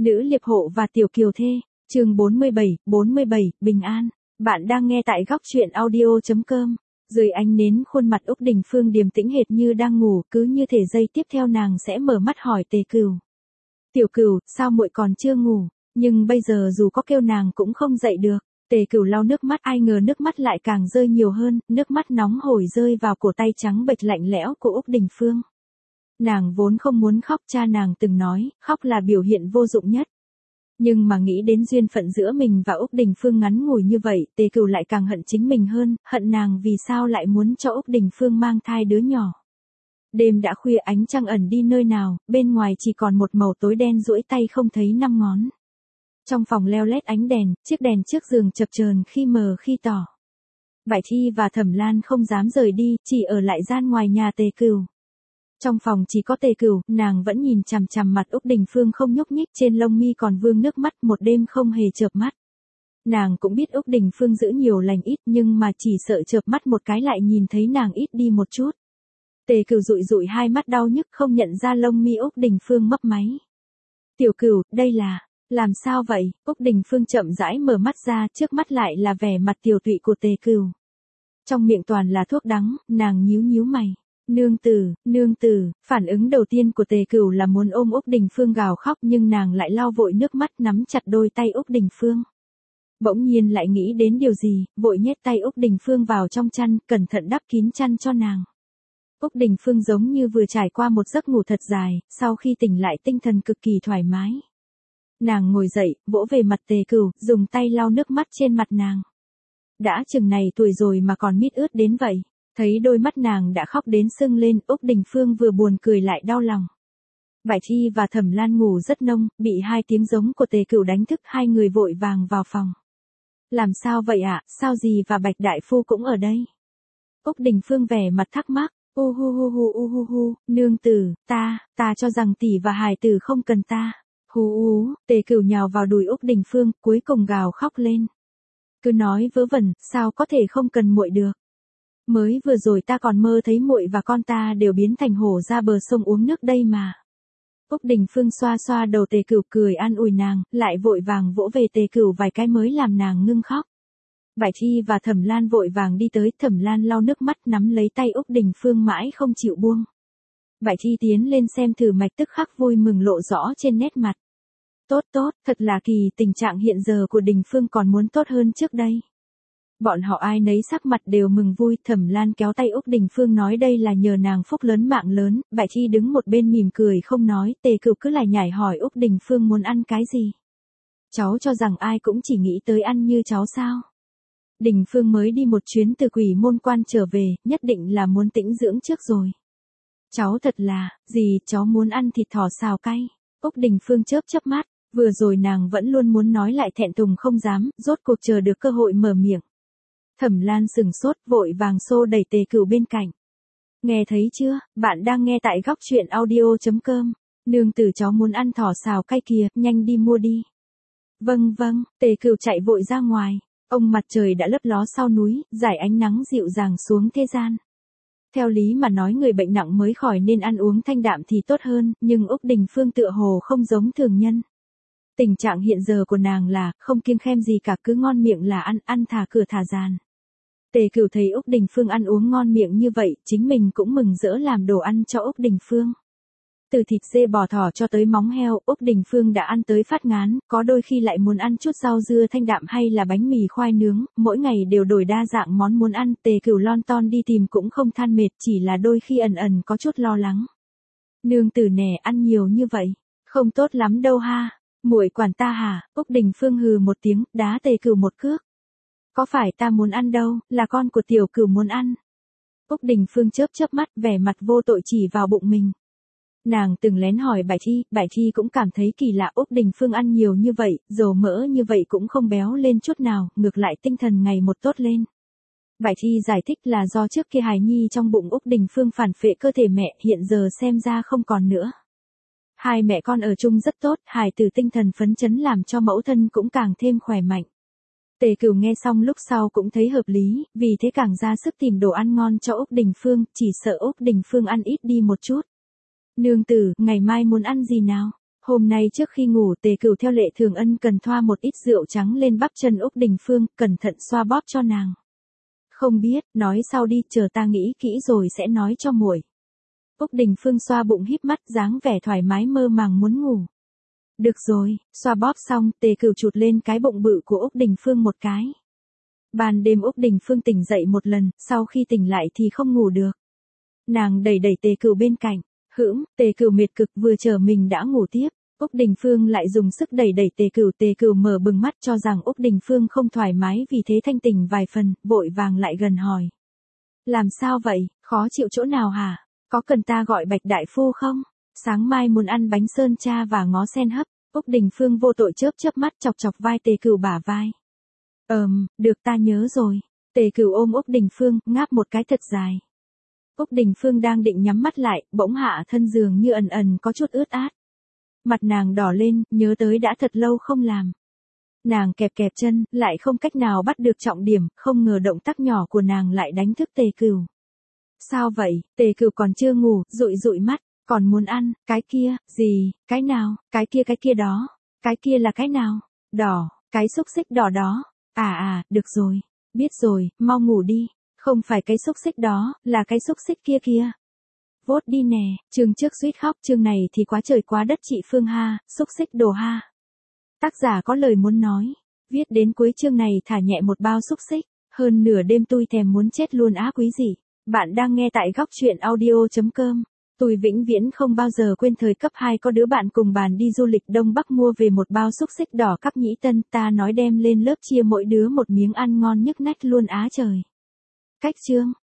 Nữ liệp hộ và tiểu kiều thê, chương 47, bình an. Bạn đang nghe tại góc truyện audio.com. Dưới ánh nến khuôn mặt Úc Đình Phương điềm tĩnh hệt như đang ngủ, cứ như thể giây tiếp theo nàng sẽ mở mắt hỏi Tề Cửu. Tiểu Cửu, sao muội còn chưa ngủ? Nhưng bây giờ dù có kêu nàng cũng không dậy được. Tề Cửu lau nước mắt, ai ngờ nước mắt lại càng rơi nhiều hơn, nước mắt nóng hổi rơi vào cổ tay trắng bệch lạnh lẽo của Úc Đình Phương. Nàng vốn không muốn khóc, cha nàng từng nói, khóc là biểu hiện vô dụng nhất. Nhưng mà nghĩ đến duyên phận giữa mình và Úc Đình Phương ngắn ngủi như vậy, Tề Cửu lại càng hận chính mình hơn, hận nàng vì sao lại muốn cho Úc Đình Phương mang thai đứa nhỏ. Đêm đã khuya, ánh trăng ẩn đi nơi nào, bên ngoài chỉ còn một màu tối đen, duỗi tay không thấy năm ngón. Trong phòng leo lét ánh đèn, chiếc đèn trước giường chập chờn khi mờ khi tỏ. Bạch Thi và Thẩm Lan không dám rời đi, chỉ ở lại gian ngoài nhà Tề Cửu. Trong phòng chỉ có Tề Cửu, nàng vẫn nhìn chằm chằm mặt Úc Đình Phương không nhúc nhích, trên lông mi còn vương nước mắt, một đêm không hề chợp mắt. Nàng cũng biết Úc Đình Phương giữ nhiều lành ít, nhưng mà chỉ sợ chợp mắt một cái lại nhìn thấy nàng ít đi một chút. Tề Cửu dụi dụi hai mắt đau nhức, không nhận ra lông mi Úc Đình Phương mấp máy. Tiểu Cửu, đây là, làm sao vậy? Úc Đình Phương chậm rãi mở mắt ra, trước mắt lại là vẻ mặt tiều tụy của Tề Cửu. Trong miệng toàn là thuốc đắng, nàng nhíu nhíu mày. Nương tử, phản ứng đầu tiên của Tề Cửu là muốn ôm Úc Đình Phương gào khóc, nhưng nàng lại lau vội nước mắt, nắm chặt đôi tay Úc Đình Phương. Bỗng nhiên lại nghĩ đến điều gì, vội nhét tay Úc Đình Phương vào trong chăn, cẩn thận đắp kín chăn cho nàng. Úc Đình Phương giống như vừa trải qua một giấc ngủ thật dài, sau khi tỉnh lại tinh thần cực kỳ thoải mái. Nàng ngồi dậy, vỗ về mặt Tề Cửu, dùng tay lau nước mắt trên mặt nàng. Đã chừng này tuổi rồi mà còn mít ướt đến vậy. Thấy đôi mắt nàng đã khóc đến sưng lên, Úc Đình Phương vừa buồn cười lại đau lòng. Bạch Thi và Thẩm Lan ngủ rất nông, bị hai tiếng giống của Tề Cửu đánh thức, hai người vội vàng vào phòng. Làm sao vậy ạ, sao gì và Bạch Đại Phu cũng ở đây? Úc Đình Phương vẻ mặt thắc mắc, nương tử, ta cho rằng tỷ và hài tử không cần ta. Tề Cửu nhào vào đùi Úc Đình Phương, cuối cùng gào khóc lên. Cứ nói vớ vẩn, sao có thể không cần muội được? Mới vừa rồi ta còn mơ thấy muội và con ta đều biến thành hổ ra bờ sông uống nước đây mà. Úc Đình Phương xoa xoa đầu Tề Cửu, cười an ủi nàng, lại vội vàng vỗ về Tề Cửu vài cái mới làm nàng ngưng khóc. Bạch Thi và Thẩm Lan vội vàng đi tới, Thẩm Lan lau nước mắt nắm lấy tay Úc Đình Phương mãi không chịu buông. Bạch Thi tiến lên xem thử mạch, tức khắc vui mừng lộ rõ trên nét mặt. Tốt, thật là kỳ, tình trạng hiện giờ của Đình Phương còn muốn tốt hơn trước đây. Bọn họ ai nấy sắc mặt đều mừng vui, Thẩm Lan kéo tay Úc Đình Phương nói đây là nhờ nàng phúc lớn mạng lớn, Bạch Thi đứng một bên mỉm cười không nói, Tề Cửu cứ lại nhảy hỏi Úc Đình Phương muốn ăn cái gì. Cháu cho rằng ai cũng chỉ nghĩ tới ăn như cháu sao. Đình Phương mới đi một chuyến từ Quỷ Môn Quan trở về, nhất định là muốn tĩnh dưỡng trước rồi. Cháu thật là, gì, cháu muốn ăn thịt thỏ xào cay. Úc Đình Phương chớp chớp mắt, vừa rồi nàng vẫn luôn muốn nói lại thẹn thùng không dám, rốt cuộc chờ được cơ hội mở miệng. Thẩm Lan sừng sốt, vội vàng xô đẩy Tề Cửu bên cạnh. Nghe thấy chưa, bạn đang nghe tại góc truyện audio.com. Nương tử, cháu muốn ăn thỏ xào cay kìa, nhanh đi mua đi. Vâng, Tề Cửu chạy vội ra ngoài. Ông mặt trời đã lấp ló sau núi, rải ánh nắng dịu dàng xuống thế gian. Theo lý mà nói người bệnh nặng mới khỏi nên ăn uống thanh đạm thì tốt hơn, nhưng Úc Đình Phương tựa hồ không giống thường nhân. Tình trạng hiện giờ của nàng là, không kiêng khem gì cả, cứ ngon miệng là ăn thả cửa thả jàn. Tề Cửu thấy Úc Đình Phương ăn uống ngon miệng như vậy, chính mình cũng mừng rỡ làm đồ ăn cho Úc Đình Phương. Từ thịt dê bò thỏ cho tới móng heo, Úc Đình Phương đã ăn tới phát ngán, có đôi khi lại muốn ăn chút rau dưa thanh đạm hay là bánh mì khoai nướng, mỗi ngày đều đổi đa dạng món muốn ăn, Tề Cửu lon ton đi tìm cũng không than mệt, chỉ là đôi khi ẩn có chút lo lắng. Nương tử nè, ăn nhiều như vậy, không tốt lắm đâu ha, muội quản ta hả? Úc Đình Phương hừ một tiếng, đá Tề Cửu một cước. Có phải ta muốn ăn đâu, là con của tiểu Cửu muốn ăn. Úc Đình Phương chớp mắt, vẻ mặt vô tội chỉ vào bụng mình. Nàng từng lén hỏi Bạch Thi cũng cảm thấy kỳ lạ, Úc Đình Phương ăn nhiều như vậy, dầu mỡ như vậy cũng không béo lên chút nào, ngược lại tinh thần ngày một tốt lên. Bạch Thi giải thích là do trước kia hài nhi trong bụng Úc Đình Phương phản phệ cơ thể mẹ, hiện giờ xem ra không còn nữa. Hai mẹ con ở chung rất tốt, hài tử tinh thần phấn chấn làm cho mẫu thân cũng càng thêm khỏe mạnh. Tề Cửu nghe xong lúc sau cũng thấy hợp lý, vì thế càng ra sức tìm đồ ăn ngon cho Úc Đình Phương, chỉ sợ Úc Đình Phương ăn ít đi một chút. Nương tử, ngày mai muốn ăn gì nào? Hôm nay trước khi ngủ Tề Cửu theo lệ thường ân cần thoa một ít rượu trắng lên bắp chân Úc Đình Phương, cẩn thận xoa bóp cho nàng. Không biết, nói sau đi, chờ ta nghĩ kỹ rồi sẽ nói cho muội. Úc Đình Phương xoa bụng híp mắt, dáng vẻ thoải mái mơ màng muốn ngủ. Được rồi, xoa bóp xong, Tề Cửu chụt lên cái bụng bự của Úc Đình Phương một cái. Ban đêm Úc Đình Phương tỉnh dậy một lần, sau khi tỉnh lại thì không ngủ được. Nàng đẩy đẩy Tề Cửu bên cạnh, Tề Cửu mệt cực vừa chờ mình đã ngủ tiếp. Úc Đình Phương lại dùng sức đẩy đẩy Tề Cửu mở bừng mắt cho rằng Úc Đình Phương không thoải mái vì thế thanh tỉnh vài phần, vội vàng lại gần hỏi. Làm sao vậy, khó chịu chỗ nào hả? Có cần ta gọi Bạch đại phu không? Sáng mai muốn ăn bánh sơn cha và ngó sen hấp. Úc Đình Phương vô tội chớp chớp mắt chọc chọc vai Tề Cửu bả vai. Được ta nhớ rồi. Tề Cửu ôm Úc Đình Phương, ngáp một cái thật dài. Úc Đình Phương đang định nhắm mắt lại, bỗng hạ thân giường như ẩn ẩn có chút ướt át. Mặt nàng đỏ lên, nhớ tới đã thật lâu không làm. Nàng kẹp kẹp chân, lại không cách nào bắt được trọng điểm, không ngờ động tác nhỏ của nàng lại đánh thức Tề Cửu. Sao vậy? Tề Cửu còn chưa ngủ, dụi dụi mắt, còn muốn ăn, cái kia, gì, cái nào, cái kia đó, cái kia là cái nào? Đỏ, cái xúc xích đỏ đó. Được rồi, biết rồi, mau ngủ đi, không phải cái xúc xích đó, là cái xúc xích kia kìa. Vốt đi nè, chương trước suýt khóc, chương này thì quá trời quá đất chị Phương ha, xúc xích đồ ha. Tác giả có lời muốn nói, viết đến cuối chương này thả nhẹ một bao xúc xích, hơn nửa đêm tui thèm muốn chết luôn á quý dị. Bạn đang nghe tại góc truyện audio.com. Tui vĩnh viễn không bao giờ quên thời cấp 2 có đứa bạn cùng bàn đi du lịch Đông Bắc mua về một bao xúc xích đỏ cắp nhĩ tân, ta nói đem lên lớp chia mỗi đứa một miếng ăn ngon nhức nách luôn á trời. Cách chương